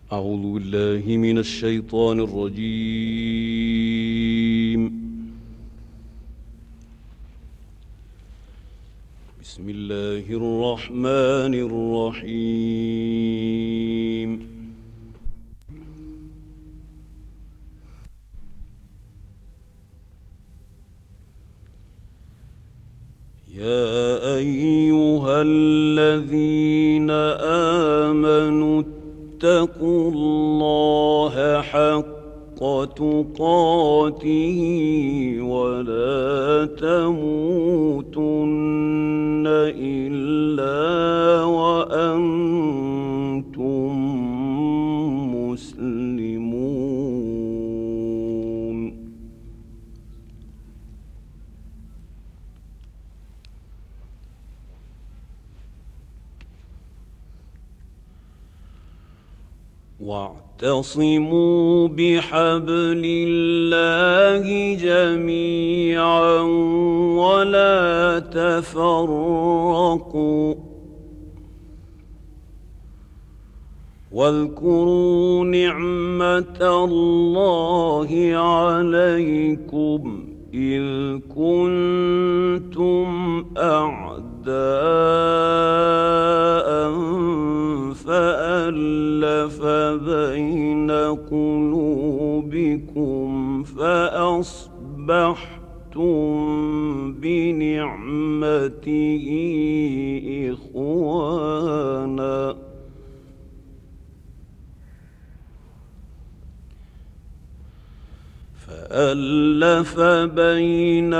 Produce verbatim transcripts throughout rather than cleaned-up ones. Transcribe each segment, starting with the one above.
أعوذ بالله من الشيطان الرجيم. بسم الله الرحمن الرحيم. يا أيها الذين آمنوا اتقوا الله حق تقاته ولا تموتن إلا وأنتم مسلمون. واعتصموا بحبل الله جميعا ولا تفرقوا واذكروا نعمة الله عليكم إذ كنتم أعداء فألف بين قلوبكم فأصبحتم بنعمته إخوانا فألف بين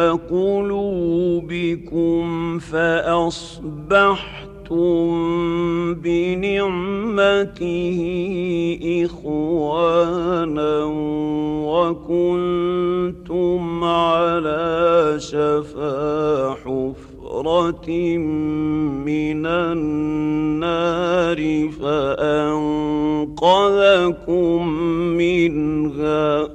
قلوبكم فأصبحتم بنعمته إخوانا وكنتم على شفا حفرة من النار فأنقذكم منها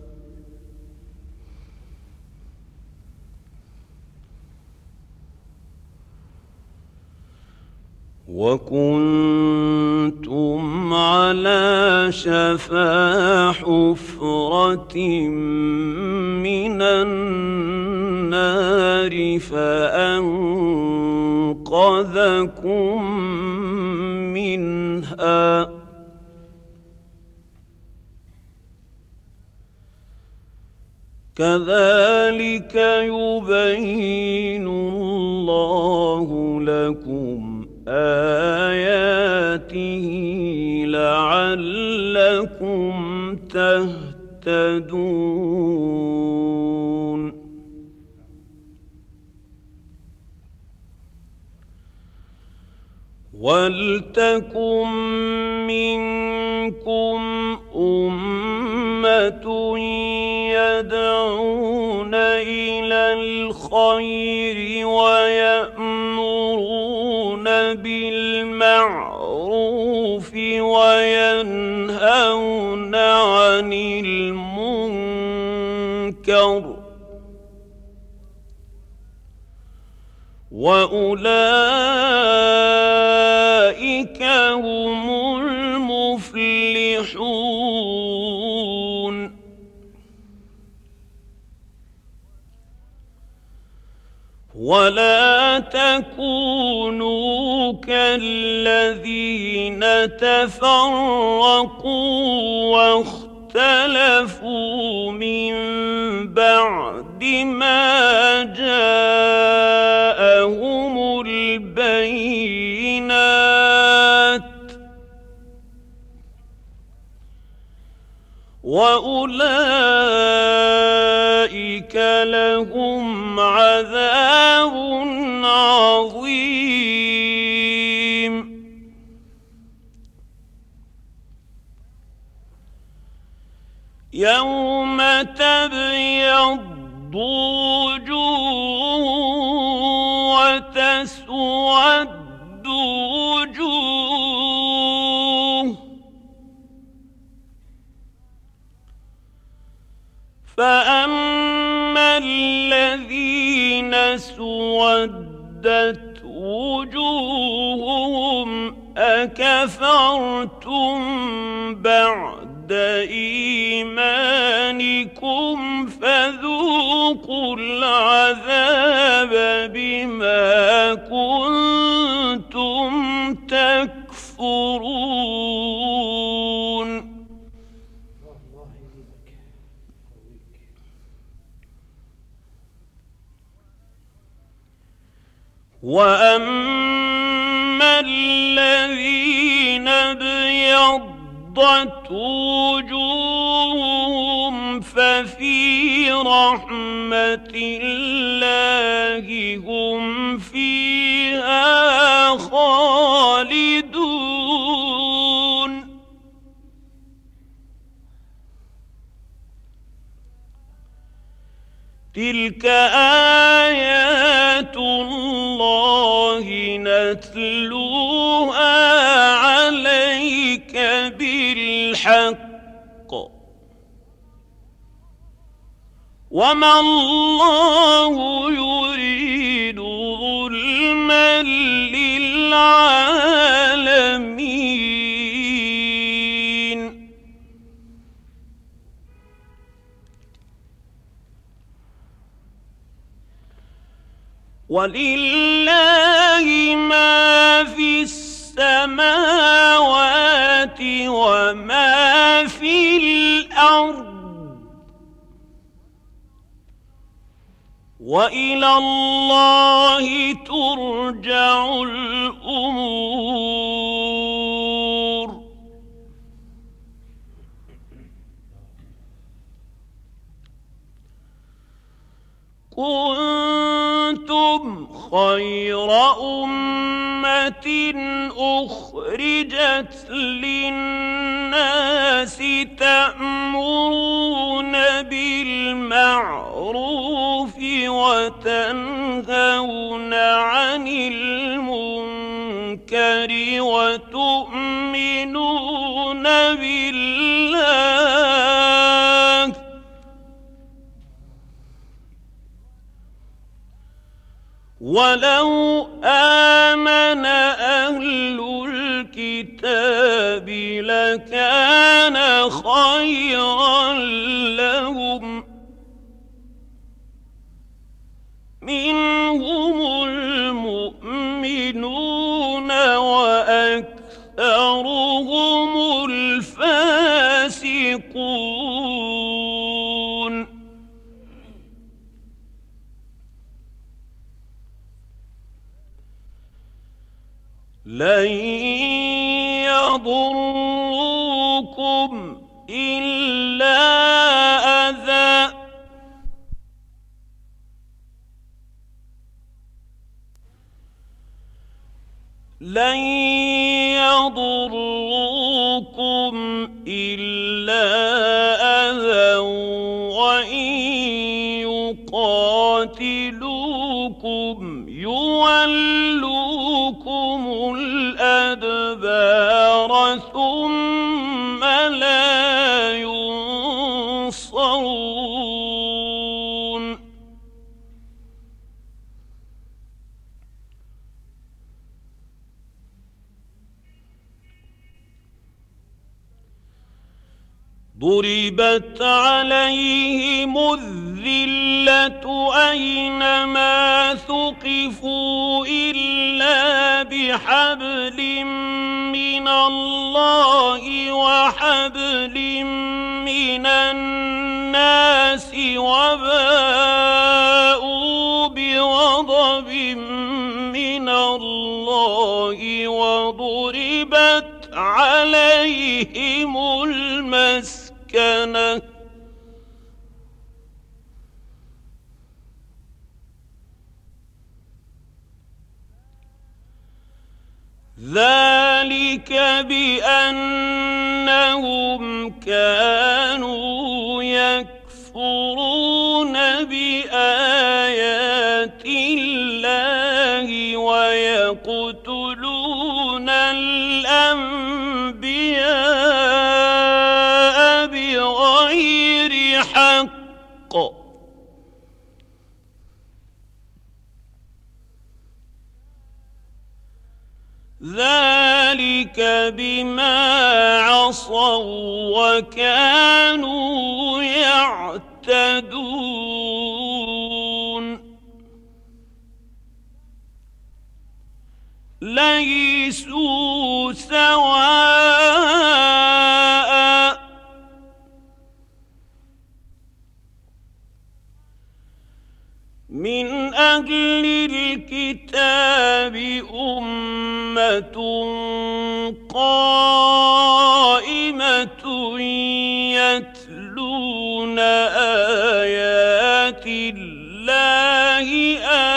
وكنتم على شفا حفرة من النار فأنقذكم منها كذلك يبين الله لكم آياته لعلكم تهتدون. ولتكن منكم أمة يدعون إلى الخير ويأمرون بالمعروف وينهون عن المنكر وأولئك هم المفلحون. ولا تكونوا كالذين تفرقوا واختلفوا من بعد ما جاءهم البينات وأولئك لهم عذاب عظيم. يوم تبيض وجوه وتسود وجوه فأما الذين اسودت وجوههم أكفرتم بعد إيمانكم فذوقوا العذاب بما كنتم تكفرون. وأما الذين ابيضت وجوههم ففي رحمة الله هم فيها خالدون. تلك آيات الله نتلوها عليك بالحق وما الله يريد ظلما للعالمين. ولله ما في السماوات وما في الأرض وإلى الله ترجع الأمور. كنتم خير أمة أخرجت للناس تأمرون بالمعروف وتنهون عن المنكر وتؤمنون بالله. ولو آمن أهل الكتاب لكان خيرا لهم منهم المؤمنون وأكثرهم الفاسقون. لن يضروكم إلا أذى لن يضروكم إلا أذى وإن يقاتلوكم يولوكم الأدبار ثم لا ينصرون. ضربت عليهم الذلة أينما ثقفوا إلا بحبل من الله وحبل من الناس وباءوا بغضب من الله وضربت عليهم المسكنة ذلك بأنهم كانوا يكفرون بآيات الله ويقتلون الأنبياء بغير حق ذلك عصوا وكانوا يعتدون ليسوا سواء من أهل الكتاب أمة قائمة يتلون آيات الله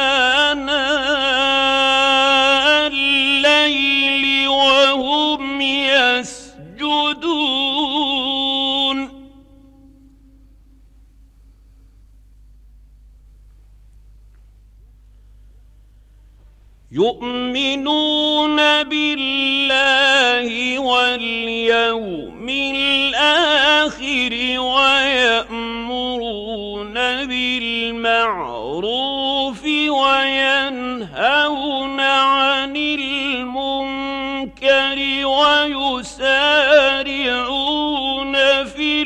آناء الليل وهم يسجدون يؤمنون بالله واليوم الآخر ويأمرون بالمعروف وينهون عن المنكر ويسارعون في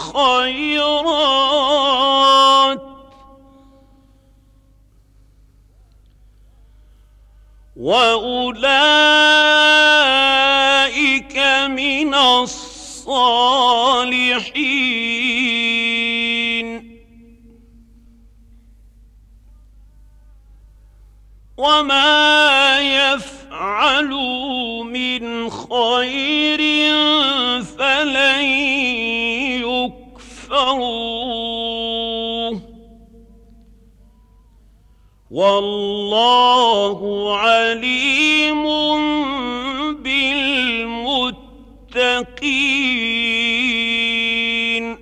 الخيرات وأولئك من الصالحين وما يفعلوا من خير فلن يكفروه والله عليم بالمتقين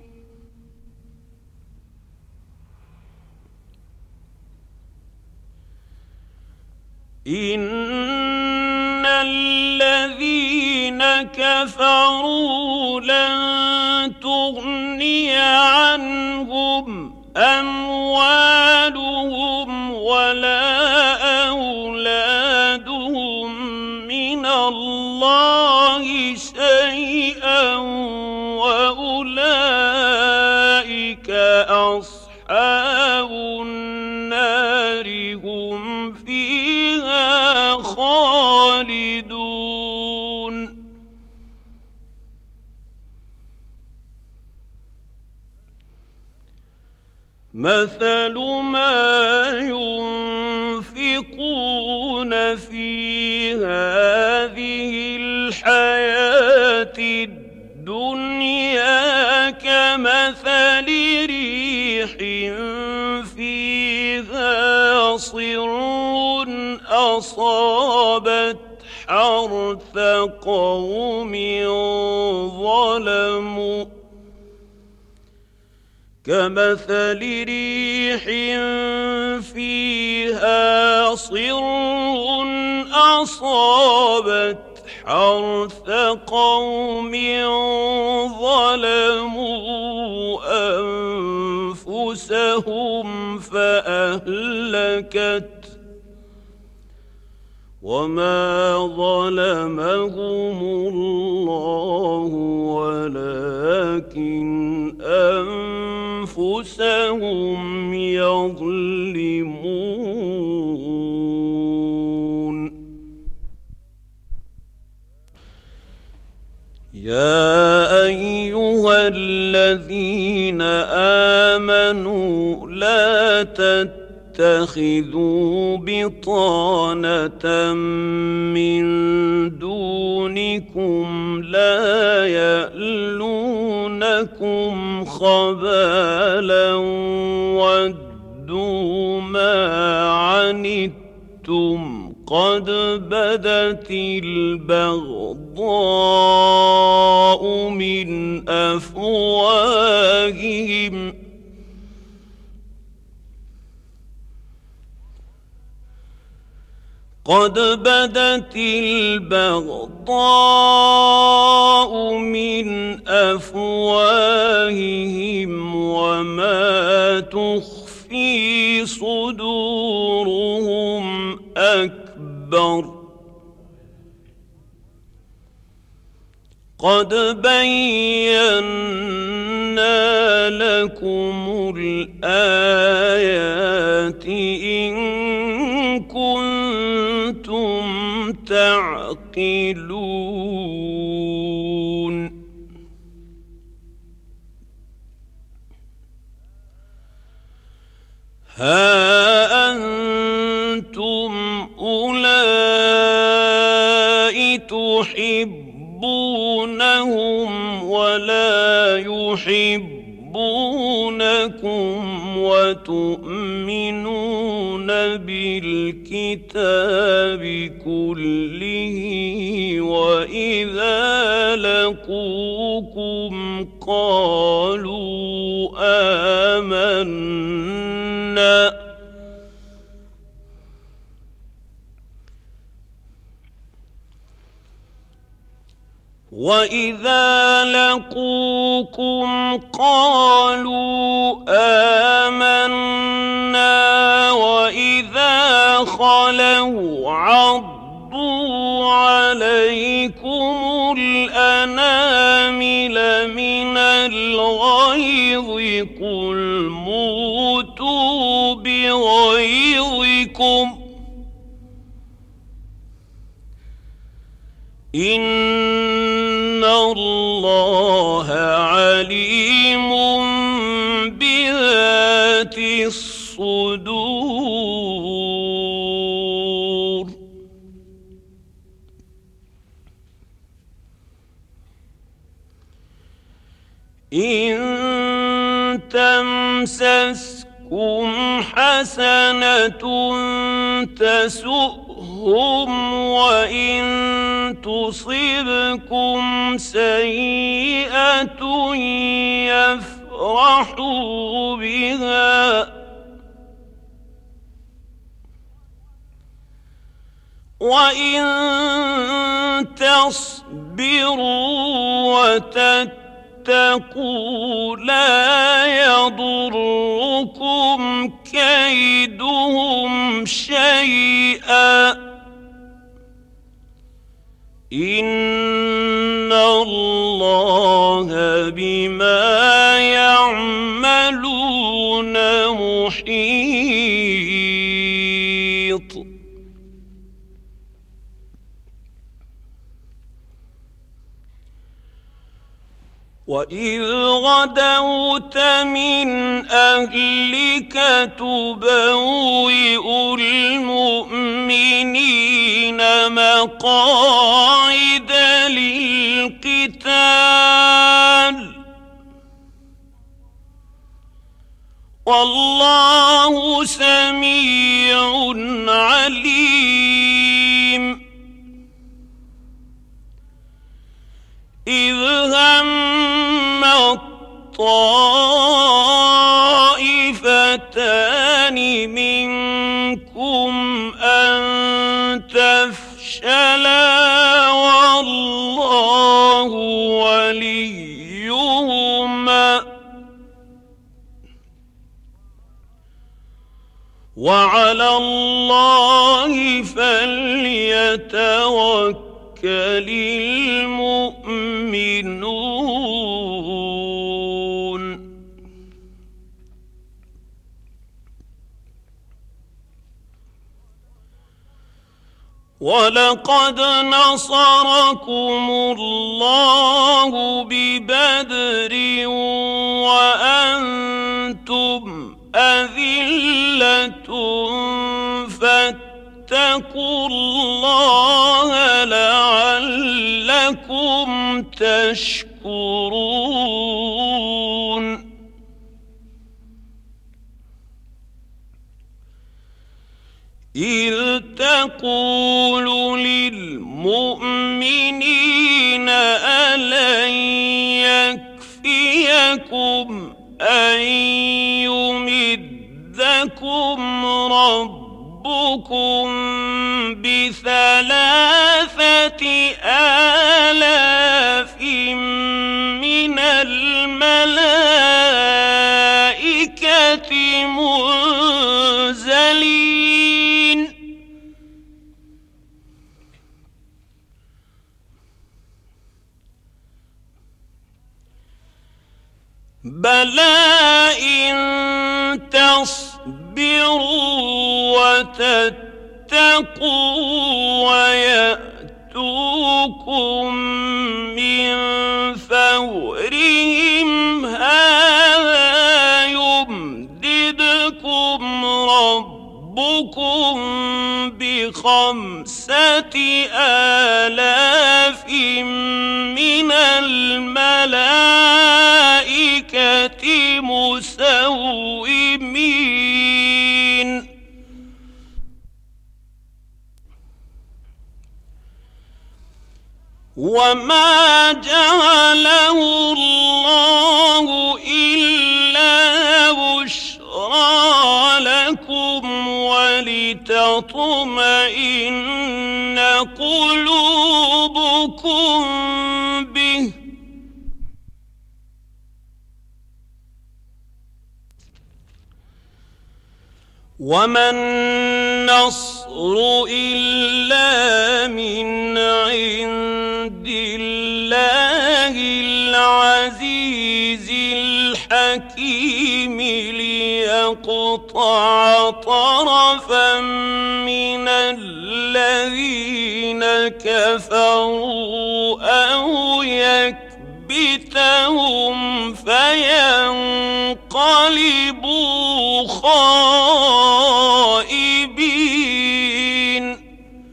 إن الذين كفروا لن تغني عنهم أموالهم ولا أولادهم من الله شيئا وأولئك أصحاب النار هم فيها خالدون مثل ما ينفقون في هذه الحياة الدنيا كمثل ريح فيها صر أصابت حرث قوم ظلموا كمثل ريح فيها صر أصابت حرث قوم ظلموا أنفسهم فأهلكت وما ظلمهم الله ولكن أنفسهم يظلمون يا أيها الذين آمنوا لا تتبعوا اتخذوا بطانة من دونكم لا يألونكم خبالا ودوا ما عنتم قد بدت البغضاء من أفواههم قد بدت البغضاء من أفواههم وما تخفي صدورهم أكبر قد بينا لكم الآيات إن كنتم تعقلون ها أنتم أولئك تحبونهم ولا يحبونكم وتؤمنون بالكتاب كله وإذا لقوكم قالوا آمنا وإذا لقوكم قالوا آمنا وإذا خلوا عضوا عليكم الأنامل من الغيظ قل موتوا بغيظكم إن الله عليم بذات الصدور إن تمسسكم حسنة تسؤهم وإن تصبكم سيئة يفرحوا بها وإن تصبروا وتتقوا لا يضركم كيدهم شيئا إن الله بما يعملون محيط وإذ غدوت من أهلك تبوئ المؤمنين مقاعد للقتال والله سميع عليم إذ هم الطائفتان منكم أن تفشلا والله وليهما وعلى الله فليتوكل المؤمنون ولقد نصركم الله ببدر وأنتم أذلة فاتقوا الله لعلكم تشكرون إذ تقول للمؤمنين ألن يكفيكم أن يمدكم ربكم بثلاثة آلاف من الملائكة منزلين بلى إن تصبروا وتتقوا ويأتوكم من فورهم هذا يمددكم ربكم بخمسة آلاف من الملائكة مسومين. وما جعله الله إلا بشرى لكم ولتطمئن قلوبكم به وما النصر إلا من عند الله العزيز الحكيم ليقطع طرفا من الذين كفروا أو يكبتهم فينقلبوا خائبين.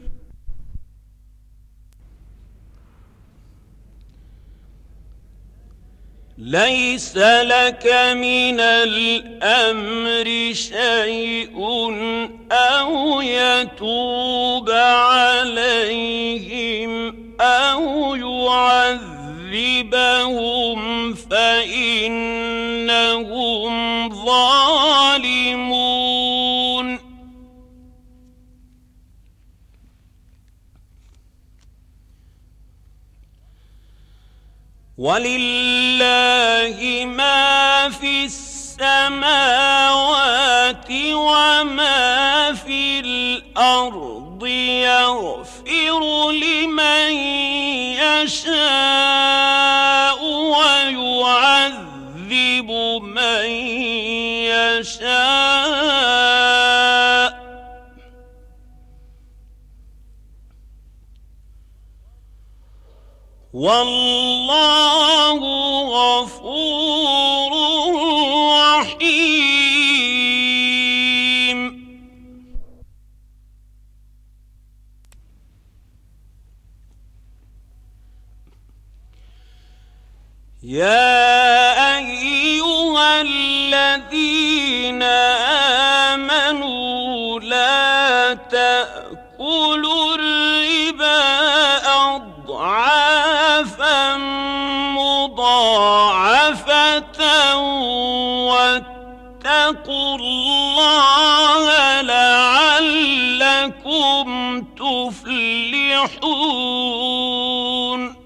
ليس لك من الأمر شيء أو يتوب عليهم أو يعذبهم فإنهم ظالمون. ولله ما في السماوات وما في الأرض يغفر لمن يشاء ويعذب من يشاء والله غفور رحيم. يا أيها الذين آمنوا لا تأكلوا الربا أضعافا مضاعفة واتقوا الله لعلكم تفلحون.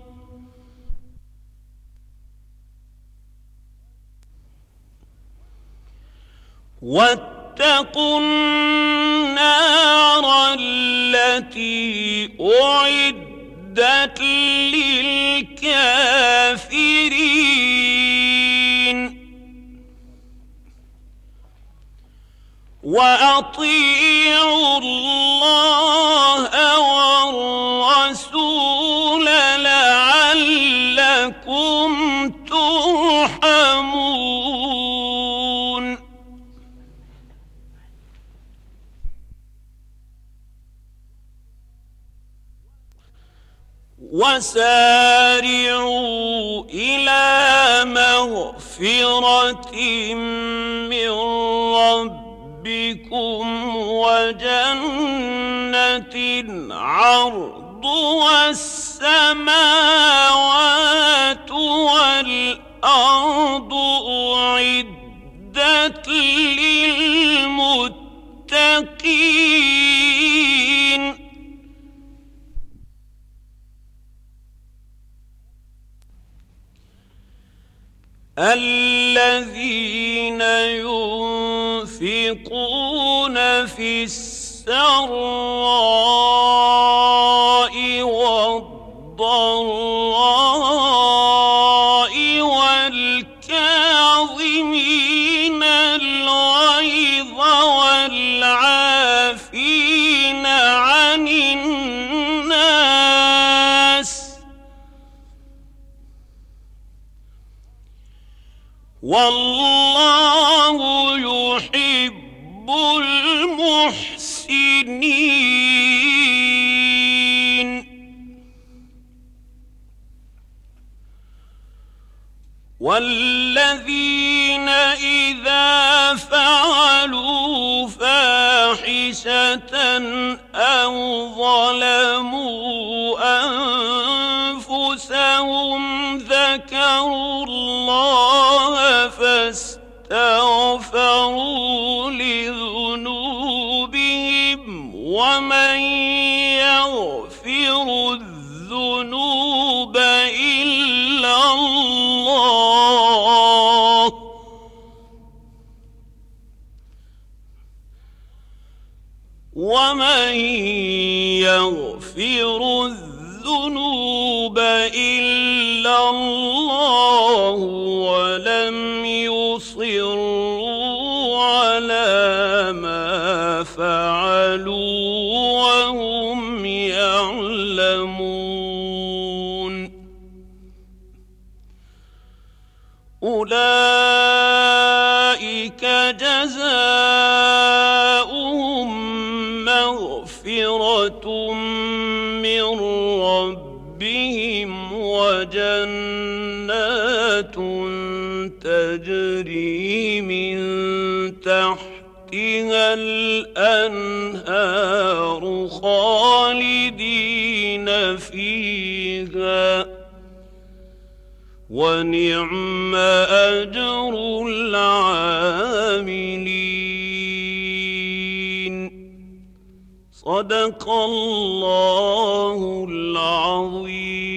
واتقوا النار التي أعدت للكافرين. وأطيعوا الله والرسول لعلكم ترحمون. وسارعوا إلى مغفرة من ربكم وجنة عرضها السماوات والأرض أعدت للمتقين. الذين ينفقون في السراء والضراء والكاظمين والله يحب المحسنين. والذين إذا فعلوا فاحشة أو ظلموا أنفسهم ذكروا الله فاستغفروا لذنوبهم ومن يغفر الذنوب إلا الله ومن يغفر الذنوب إلا الله ولم يصروا على ما فعلوا وهم يعلمون. أولئك جزاؤهم مغفرة من ربهم وجنات تجري من تحتها الأنهار خالدين فيها ونعم أجر العاملين. صدق الله العظيم.